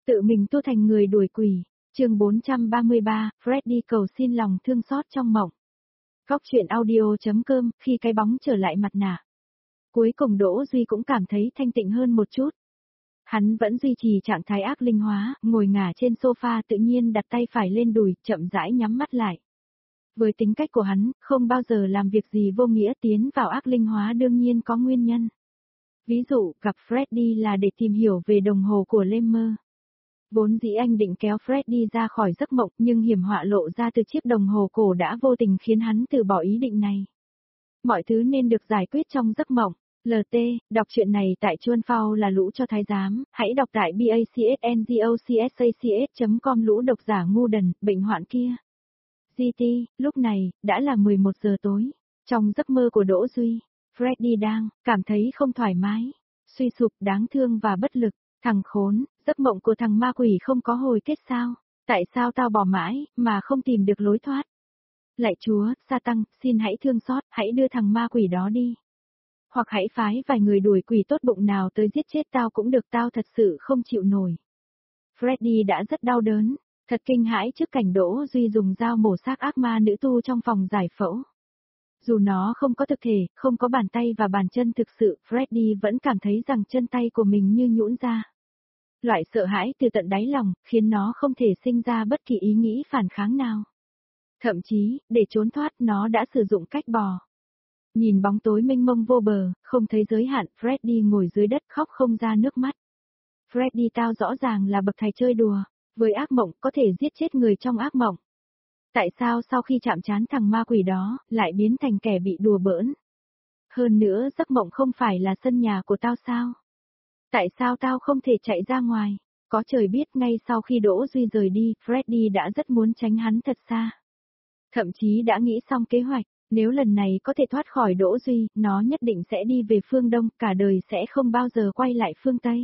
Tự mình tu thành người đuổi quỷ, chương 433, Freddy cầu xin lòng thương xót trong mộng. Góc truyện audio.com, khi cái bóng trở lại mặt nạ. Cuối cùng Đỗ Duy cũng cảm thấy thanh tịnh hơn một chút. Hắn vẫn duy trì trạng thái ác linh hóa, ngồi ngả trên sofa tự nhiên đặt tay phải lên đùi, chậm rãi nhắm mắt lại. Với tính cách của hắn, không bao giờ làm việc gì vô nghĩa, tiến vào ác linh hóa đương nhiên có nguyên nhân. Ví dụ, gặp Freddy là để tìm hiểu về đồng hồ của Lemmer. Vốn dĩ anh định kéo Freddy ra khỏi giấc mộng, nhưng hiểm họa lộ ra từ chiếc đồng hồ cổ đã vô tình khiến hắn từ bỏ ý định này. Mọi thứ nên được giải quyết trong giấc mộng. LT, đọc truyện này tại Chuan Phao là lũ cho thái giám, hãy đọc tại BACSNGOCSACH.com lũ độc giả ngu đần, bệnh hoạn kia. GT, lúc này, đã là 11 giờ tối. Trong giấc mơ của Đỗ Duy, Freddy đang cảm thấy không thoải mái, suy sụp, đáng thương và bất lực. Thằng khốn, giấc mộng của thằng ma quỷ không có hồi kết sao? Tại sao tao bỏ mãi, mà không tìm được lối thoát? Lạy Chúa, Sa-tăng, xin hãy thương xót, hãy đưa thằng ma quỷ đó đi. Hoặc hãy phái vài người đuổi quỷ tốt bụng nào tới giết chết tao cũng được, tao thật sự không chịu nổi. Freddy đã rất đau đớn, thật kinh hãi trước cảnh Đỗ Duy dùng dao mổ xác ác ma nữ tu trong phòng giải phẫu. Dù nó không có thực thể, không có bàn tay và bàn chân thực sự, Freddy vẫn cảm thấy rằng chân tay của mình như nhũn ra. Loại sợ hãi từ tận đáy lòng, khiến nó không thể sinh ra bất kỳ ý nghĩ phản kháng nào. Thậm chí, để trốn thoát nó đã sử dụng cách bò. Nhìn bóng tối mênh mông vô bờ, không thấy giới hạn, Freddy ngồi dưới đất khóc không ra nước mắt. Freddy, tao rõ ràng là bậc thầy chơi đùa, với ác mộng có thể giết chết người trong ác mộng. Tại sao sau khi chạm trán thằng ma quỷ đó, lại biến thành kẻ bị đùa bỡn? Hơn nữa giấc mộng không phải là sân nhà của tao sao? Tại sao tao không thể chạy ra ngoài? Có trời biết ngay sau khi Đỗ Duy rời đi, Freddy đã rất muốn tránh hắn thật xa. Thậm chí đã nghĩ xong kế hoạch, nếu lần này có thể thoát khỏi Đỗ Duy, nó nhất định sẽ đi về phương Đông, cả đời sẽ không bao giờ quay lại phương Tây.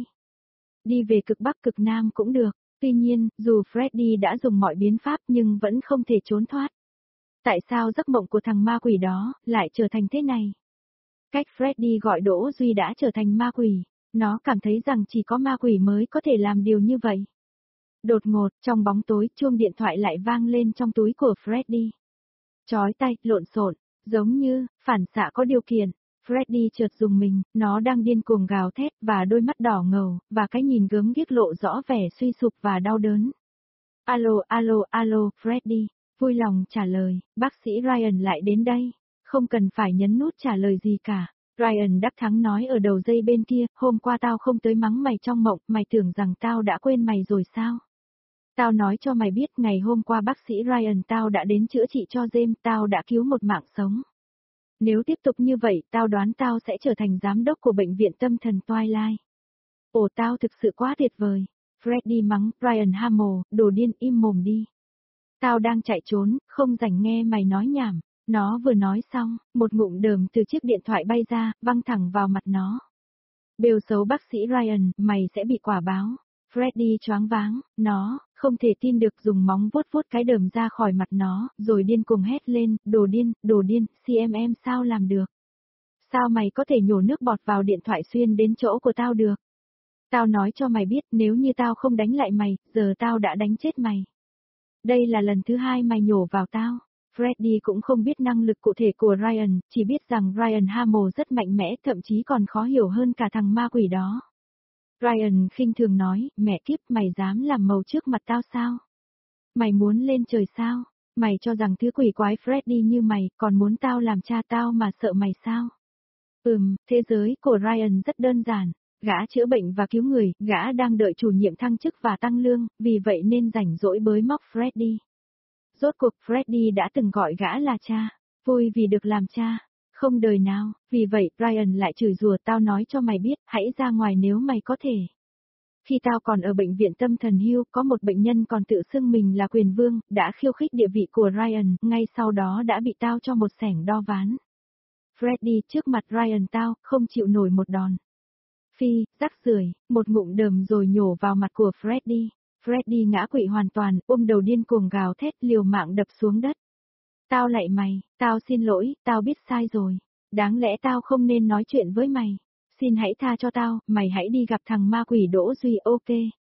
Đi về cực Bắc cực Nam cũng được. Tuy nhiên, dù Freddy đã dùng mọi biện pháp nhưng vẫn không thể trốn thoát. Tại sao giấc mộng của thằng ma quỷ đó lại trở thành thế này? Cách Freddy gọi Đỗ Duy đã trở thành ma quỷ, nó cảm thấy rằng chỉ có ma quỷ mới có thể làm điều như vậy. Đột ngột, trong bóng tối, chuông điện thoại lại vang lên trong túi của Freddy. Chói tai, lộn xộn, giống như phản xạ có điều kiện. Freddy chợt rùng mình, nó đang điên cuồng gào thét và đôi mắt đỏ ngầu, và cái nhìn gớm ghiếc lộ rõ vẻ suy sụp và đau đớn. Alo, alo, alo, Freddy, vui lòng trả lời, bác sĩ Ryan lại đến đây, không cần phải nhấn nút trả lời gì cả. Ryan đắc thắng nói ở đầu dây bên kia, hôm qua tao không tới mắng mày trong mộng, mày tưởng rằng tao đã quên mày rồi sao? Tao nói cho mày biết ngày hôm qua bác sĩ Ryan tao đã đến chữa trị cho James, tao đã cứu một mạng sống. Nếu tiếp tục như vậy, tao đoán tao sẽ trở thành giám đốc của bệnh viện tâm thần Twilight. Ồ, tao thực sự quá tuyệt vời. Freddy mắng, Ryan Hamill, đồ điên, im mồm đi. Tao đang chạy trốn, không rảnh nghe mày nói nhảm. Nó vừa nói xong, một ngụm đờm từ chiếc điện thoại bay ra, văng thẳng vào mặt nó. Bêu xấu bác sĩ Ryan, mày sẽ bị quả báo. Freddy choáng váng, nó không thể tin được, dùng móng vuốt vuốt cái đờm ra khỏi mặt nó, rồi điên cuồng hét lên, đồ điên, CMM sao làm được? Sao mày có thể nhổ nước bọt vào điện thoại xuyên đến chỗ của tao được? Tao nói cho mày biết, nếu như tao không đánh lại mày, giờ tao đã đánh chết mày. Đây là lần thứ hai mày nhổ vào tao. Freddy cũng không biết năng lực cụ thể của Ryan, chỉ biết rằng Ryan Hamill rất mạnh mẽ, thậm chí còn khó hiểu hơn cả thằng ma quỷ đó. Ryan khinh thường nói, mẹ kiếp, mày dám làm màu trước mặt tao sao? Mày muốn lên trời sao? Mày cho rằng thứ quỷ quái Freddy như mày, còn muốn tao làm cha tao mà sợ mày sao? Thế giới của Ryan rất đơn giản. Gã chữa bệnh và cứu người, gã đang đợi chủ nhiệm thăng chức và tăng lương, vì vậy nên rảnh rỗi bới móc Freddy. Rốt cuộc Freddy đã từng gọi gã là cha, vui vì được làm cha. Không đời nào, vì vậy Ryan lại chửi rủa, tao nói cho mày biết, hãy ra ngoài nếu mày có thể. Khi tao còn ở bệnh viện tâm thần Hill, có một bệnh nhân còn tự xưng mình là quyền vương, đã khiêu khích địa vị của Ryan, ngay sau đó đã bị tao cho một xẻng đo ván. Freddy, trước mặt Ryan tao, không chịu nổi một đòn. Phi, rắc rưởi, một ngụm đờm rồi nhổ vào mặt của Freddy. Freddy ngã quỵ hoàn toàn, ôm đầu điên cuồng gào thét, liều mạng đập xuống đất. Tao lạy mày, tao xin lỗi, tao biết sai rồi. Đáng lẽ tao không nên nói chuyện với mày. Xin hãy tha cho tao, mày hãy đi gặp thằng ma quỷ Đỗ Duy, ok?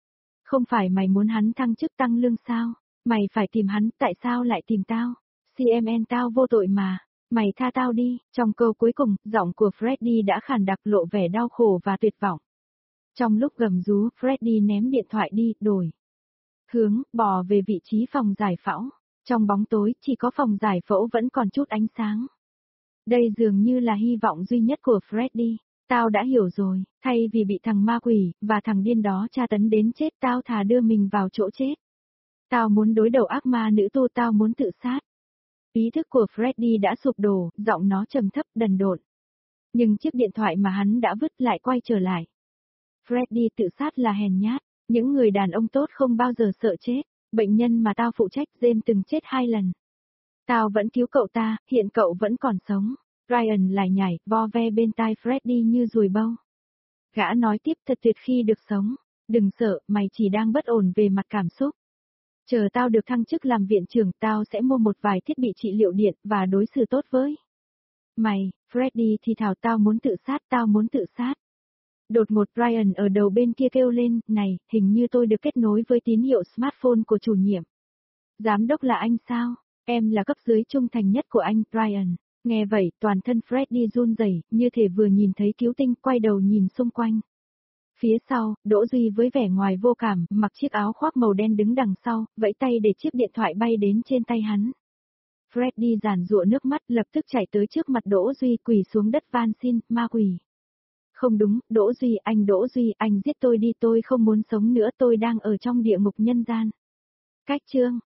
Không phải mày muốn hắn thăng chức tăng lương sao? Mày phải tìm hắn, tại sao lại tìm tao? CMN tao vô tội mà. Mày tha tao đi. Trong câu cuối cùng, giọng của Freddy đã khàn đặc lộ vẻ đau khổ và tuyệt vọng. Trong lúc gầm rú, Freddy ném điện thoại đi, đổi hướng, bò về vị trí phòng giải phẫu. Trong bóng tối, chỉ có phòng giải phẫu vẫn còn chút ánh sáng. Đây dường như là hy vọng duy nhất của Freddy. Tao đã hiểu rồi, thay vì bị thằng ma quỷ, và thằng điên đó tra tấn đến chết tao thà đưa mình vào chỗ chết. Tao muốn đối đầu ác ma nữ tu, tao muốn tự sát. Ý thức của Freddy đã sụp đổ, giọng nó trầm thấp đần độn. Nhưng chiếc điện thoại mà hắn đã vứt lại quay trở lại. Freddy tự sát là hèn nhát, những người đàn ông tốt không bao giờ sợ chết. Bệnh nhân mà tao phụ trách, James từng chết 2 lần. Tao vẫn cứu cậu ta, hiện cậu vẫn còn sống. Ryan lại nhảy, vo ve bên tai Freddy như ruồi bâu. Gã nói tiếp thật tuyệt khi được sống. Đừng sợ, mày chỉ đang bất ổn về mặt cảm xúc. Chờ tao được thăng chức làm viện trưởng, tao sẽ mua một vài thiết bị trị liệu điện và đối xử tốt với mày. Freddy thì thào, tao muốn tự sát, tao muốn tự sát. Đột ngột Ryan ở đầu bên kia kêu lên, này, hình như tôi được kết nối với tín hiệu smartphone của chủ nhiệm. Giám đốc là anh sao? Em là cấp dưới trung thành nhất của anh, Ryan. Nghe vậy, toàn thân Freddy run rẩy, như thể vừa nhìn thấy cứu tinh, quay đầu nhìn xung quanh. Phía sau, Đỗ Duy với vẻ ngoài vô cảm, mặc chiếc áo khoác màu đen đứng đằng sau, vẫy tay để chiếc điện thoại bay đến trên tay hắn. Freddy giàn giụa nước mắt, lập tức chạy tới trước mặt Đỗ Duy, quỳ xuống đất van xin, ma quỷ. Không đúng, Đỗ Duy, anh giết tôi đi, tôi không muốn sống nữa, tôi đang ở trong địa ngục nhân gian. Cách chương